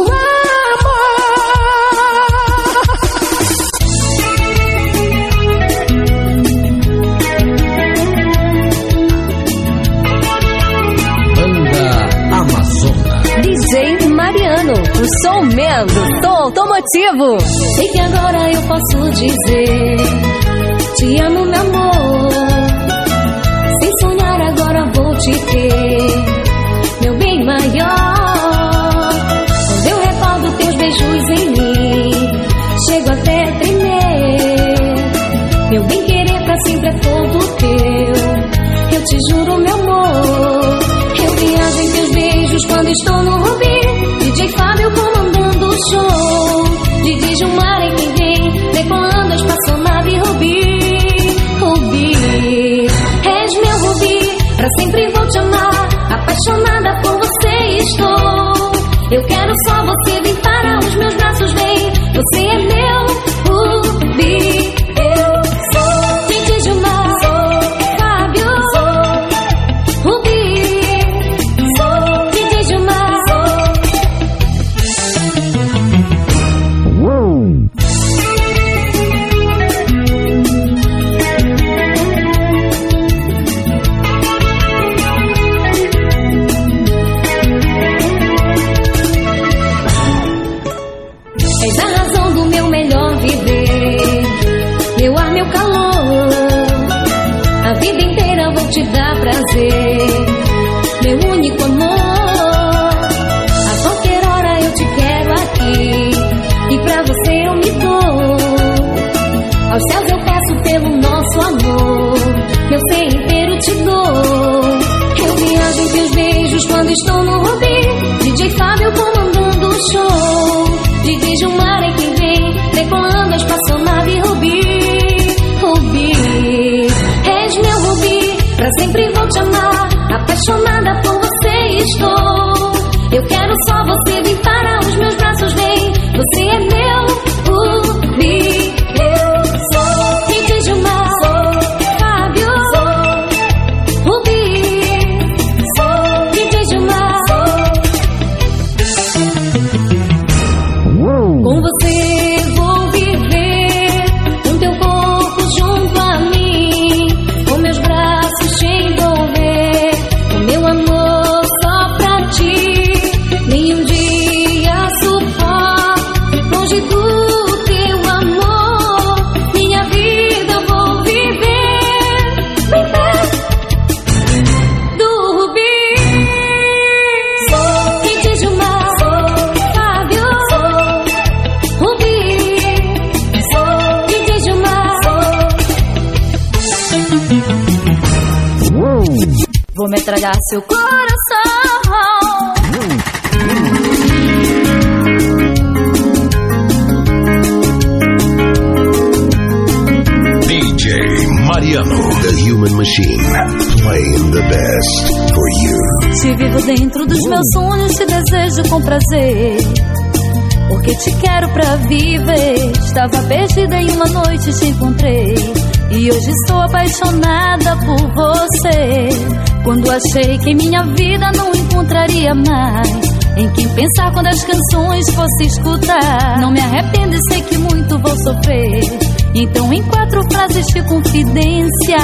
D: D J Mariano, o som mendo, tom automotivo.
J: Sei que agora eu posso dizer te amo, meu amor. Sem sonhar agora vou te ter, meu bem maior. Quando eu recordo teus beijos em mim, chego até a tremer. Meu bem querer pra sempre é todo teu, eu te juro, meu amor. Eu viajo em teus beijos quando estou no Rubi. D J Fábio comandando o show, D J Gilmar é quem vem, decolando a espaçonave Rubi. Rubi, és meu Rubi, pra sempre vou te amar. Apaixonada por você estou. Eu quero só você, vem para os meus braços, vem. Você é meu Rubi. Eu sou D J Gilmar, sou Fábio, sou Rubi. És a razão do meu melhor viver, meu ar, meu calor. A vida inteira vou te dar prazer, meu único amor. A qualquer hora eu te quero aqui, e pra você eu me dou. Aos céus eu peço pelo nosso amor, meu ser inteiro te dou. Eu viajo em teus beijos quando estou no Rubi. D J Fábio comandando o show, D J Gilmar é quem vem, decolando a espaçonave Rubi. Rubi, és meu Rubi, pra sempre vou te amar. Apaixonada por você estou. Eu quero só você, vem para os meus braços, vem. Você é meu Rubi. Eu sou D J Gilmar, sou Fábio, sou Rubi, sou D J Gilmar, sou. Com você vou viver, com teu corpo junto a mim, com meus braços te envolver, com meu amor só pra ti. Nenhum vou metralhar seu coração.
A: D J Mariano, the Human Machine, playing the best for you.
J: Te vivo dentro dos meus sonhos, te desejo com prazer, porque te quero pra viver. Estava perdida em uma noite, te encontrei, e hoje estou apaixonada por você. Quando achei que em minha vida não encontraria mais em quem pensar quando as canções fosse escutar, não me arrependo e sei que muito vou sofrer. Então em quatro frases de confidência: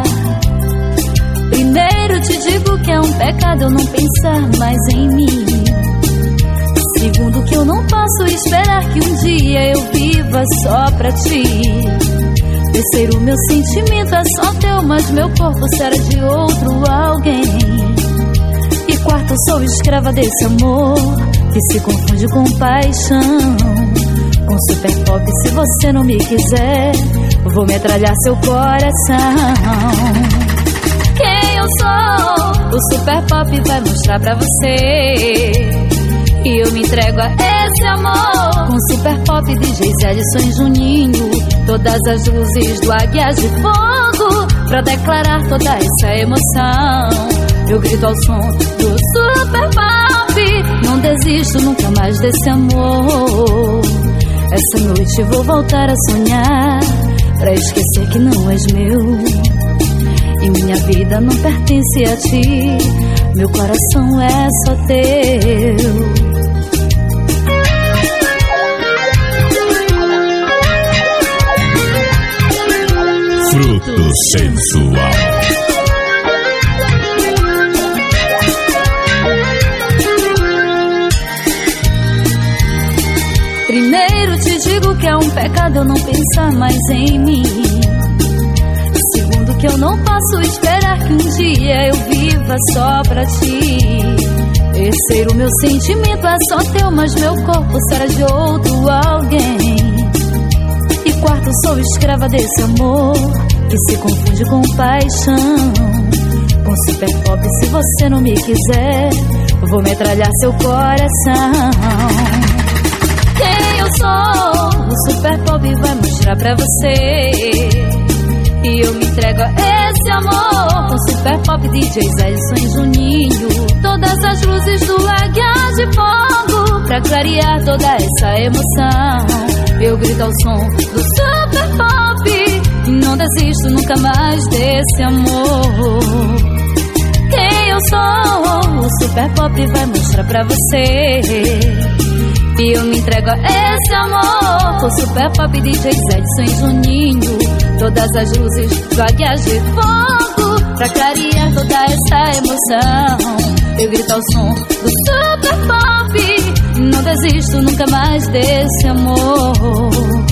J: primeiro te digo que é um pecado eu não pensar mais em mim. Segundo, que eu não posso esperar que um dia eu viva só pra ti. Terceiro, meu sentimento é só teu, mas meu corpo será de outro alguém. E quarto, sou escrava desse amor que se confunde com paixão, com super pop. Se você não me quiser, vou metralhar seu coração. Quem eu sou, o super pop vai mostrar pra você. E eu me entrego a esse amor, com super pop, D Js Edson e Juninho, todas as luzes do Águias de Fogo, pra declarar toda essa emoção. Eu grito ao som do super pop, não desisto nunca mais desse amor. Essa noite vou voltar a sonhar, pra esquecer que não és meu, e minha vida não pertence a ti, meu coração é só teu.
A: Fruto sensual.
J: Primeiro te digo que é um pecado eu não pensar mais em mim. Segundo, que eu não posso esperar que um dia eu viva só pra ti. Terceiro, meu sentimento é só teu, mas meu corpo será de outro alguém. E quarto, sou escrava desse amor que se confunde com paixão, com super pop. Se você não me quiser, vou metralhar seu coração. Quem eu sou, o super pop vai mostrar pra você. E eu me entrego a esse amor, com super pop, D Js Edson e Juninho, todas as luzes do Águia de Fogo, pra clarear toda essa emoção. Eu grito ao som do super pop, não desisto nunca mais desse amor. Quem eu sou, o super pop vai mostrar pra você. E eu me entrego a esse amor, com super pop, D Js Edson e Juninho, todas as luzes do Águias de Fogo, pra clarear toda essa emoção. Eu grito ao som do super pop, não desisto nunca mais desse amor.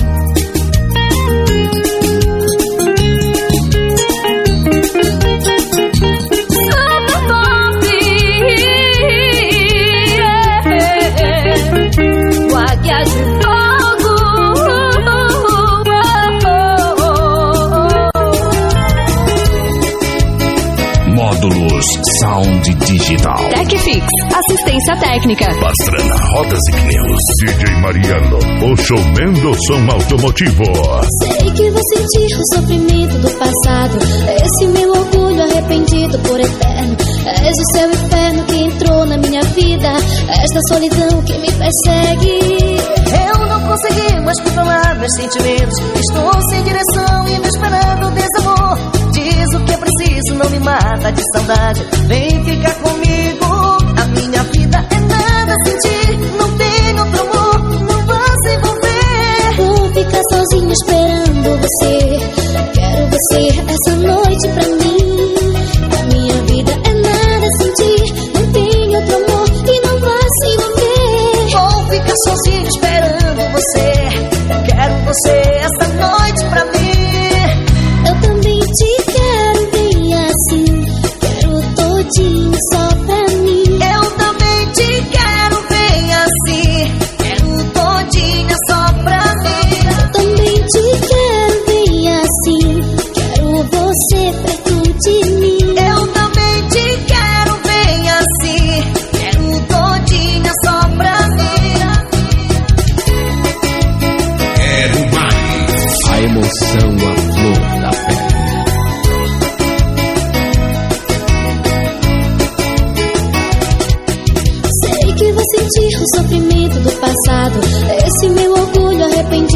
A: Módulos Sound Digital.
D: TechFix, assistência técnica.
A: Pastrana Rodas e Pneus. D J Mariano, o showman do som automotivo.
G: Sei que vou sentir o sofrimento do passado, esse meu orgulho arrependido por eterno. És o seu inferno que entrou na minha vida, esta solidão que me persegue.
H: Eu não consegui mais controlar meus sentimentos, estou sem direção e me esperando desamor. Diz o que é preciso, não me mata de saudade, vem ficar comigo. A minha vida é nada sem ti, não tem outro amor, não vá se envolver.
G: Vou ficar sozinho esperando você, quero você essa noite pra mim. A minha vida é nada sem ti, não tem outro amor e não vá se envolver.
H: Vou ficar sozinho esperando você, quero você essa noite pra mim.
G: Eu também te quero bem assim, quero todinho só pra mim.
H: Eu também te quero bem assim, quero todinha só pra mim.
G: Eu também te quero bem assim, quero você perto de mim.
H: Eu também te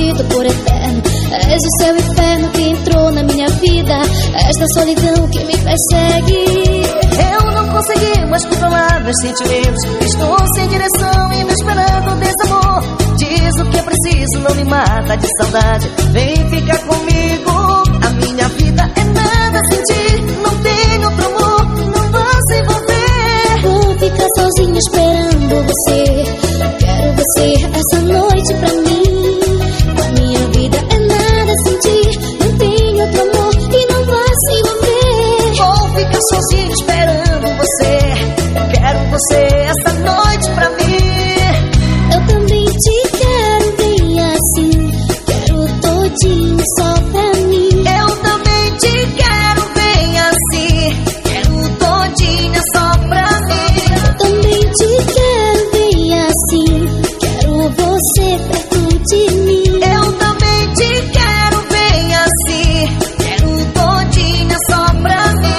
J: prometido por eterno. És o céu e inferno que entrou na minha vida, esta solidão que me persegue.
N: Eu não consegui mais controlar meus sentimentos, estou sem direção e me esperando desamor. Diz o que é preciso, não me mata de saudade, vem ficar comigo. A minha vida é nada sem ti, não tenho outro amor, não vou se envolver.
J: Vou ficar sozinha esperando você, quero você essa noite pra mim. A minha vida é nada sem ti, não tenho outro amor e não vou se envolver.
N: Vou ficar sozinha esperando você, quero você essa noite pra mim.
J: Eu também te quero bem assim, quero todinho só pra mim.
N: Eu também te quero bem assim, quero todinha só pra mim.
J: Eu também te quero bem assim, quero você perto de mim.
N: Eu também te quero bem assim, quero todinha só pra mim.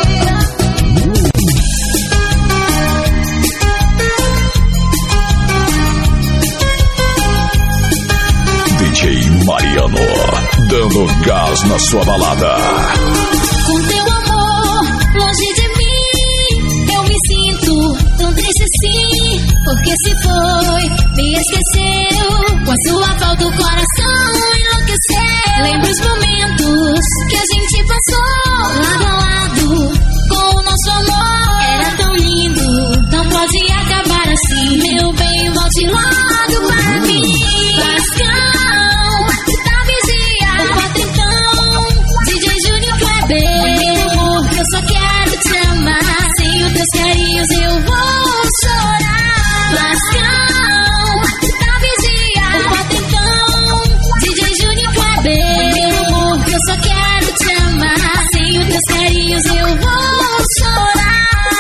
A: D J Mariano, dando gás na sua balada.
J: Com teu amor longe de mim, eu me sinto tão triste assim. Porque se foi, me esqueceu, com a sua falta o coração enlouqueceu. Lembra os momentos que a gente passou lado a lado, com o nosso amor. Era tão lindo, não pode acabar assim. Meu bem, volte logo para mim. Pascal, tá vigia, o quatentão, D J Júnior Kleber. Meu amor, eu só quero te amar, sem os teus carinhos eu vou chorar. Pascal, tá vigia, o quatentão, D J Júnior Kleber. Meu amor, eu só quero te amar, sem os teus carinhos eu vou chorar.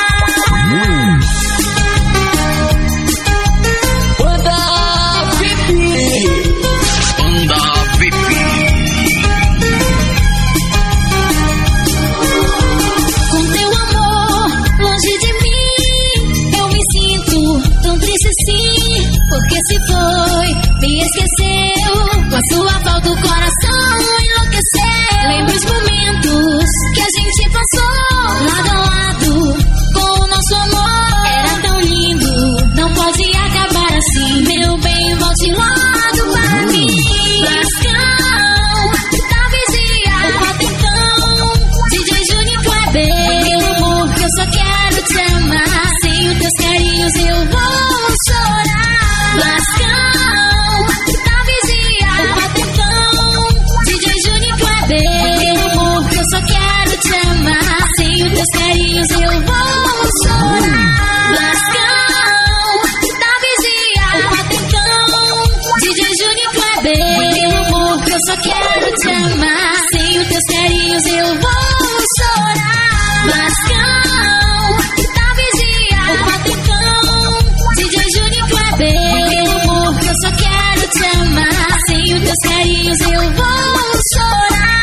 J: Porque se foi, me esqueceu, com a sua falta o coração enlouqueceu. Lembra os momentos que a gente passou lado a lado, com o nosso amor. Era tão lindo, não pode acabar assim. Meu bem, volte logo para mim. Pascal, tá vigia, o quatentão, D J Júnior Kleber. Meu amor, eu só quero te amar, sem os teus carinhos eu vou chorar. Pascal, tá vigia, o quatentão, D J Júnior Kleber. Meu amor, eu só quero te amar, sem os teus carinhos eu vou chorar. Pascal, tá vigia, o quatentão, D J Júnior Kleber. Meu amor, eu só quero te amar, sem os teus carinhos eu vou chorar. Pascal, tá vigia, o quatentão, D J Júnior Kleber. Meu amor, eu só quero te amar, sem os teus carinhos eu vou chorar.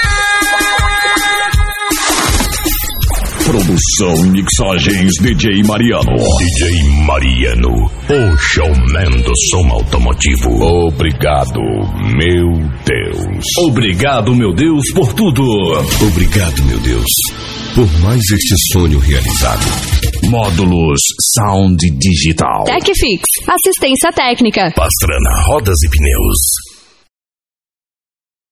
A: Produção e mixagens D J Mariano. D J Mariano, o showman do som automotivo. Obrigado, meu Deus. Obrigado, meu Deus, por tudo. Obrigado, meu Deus, por mais este sonho realizado. Módulos Sound Digital.
D: TechFix, assistência técnica.
A: Pastrana Rodas e Pneus.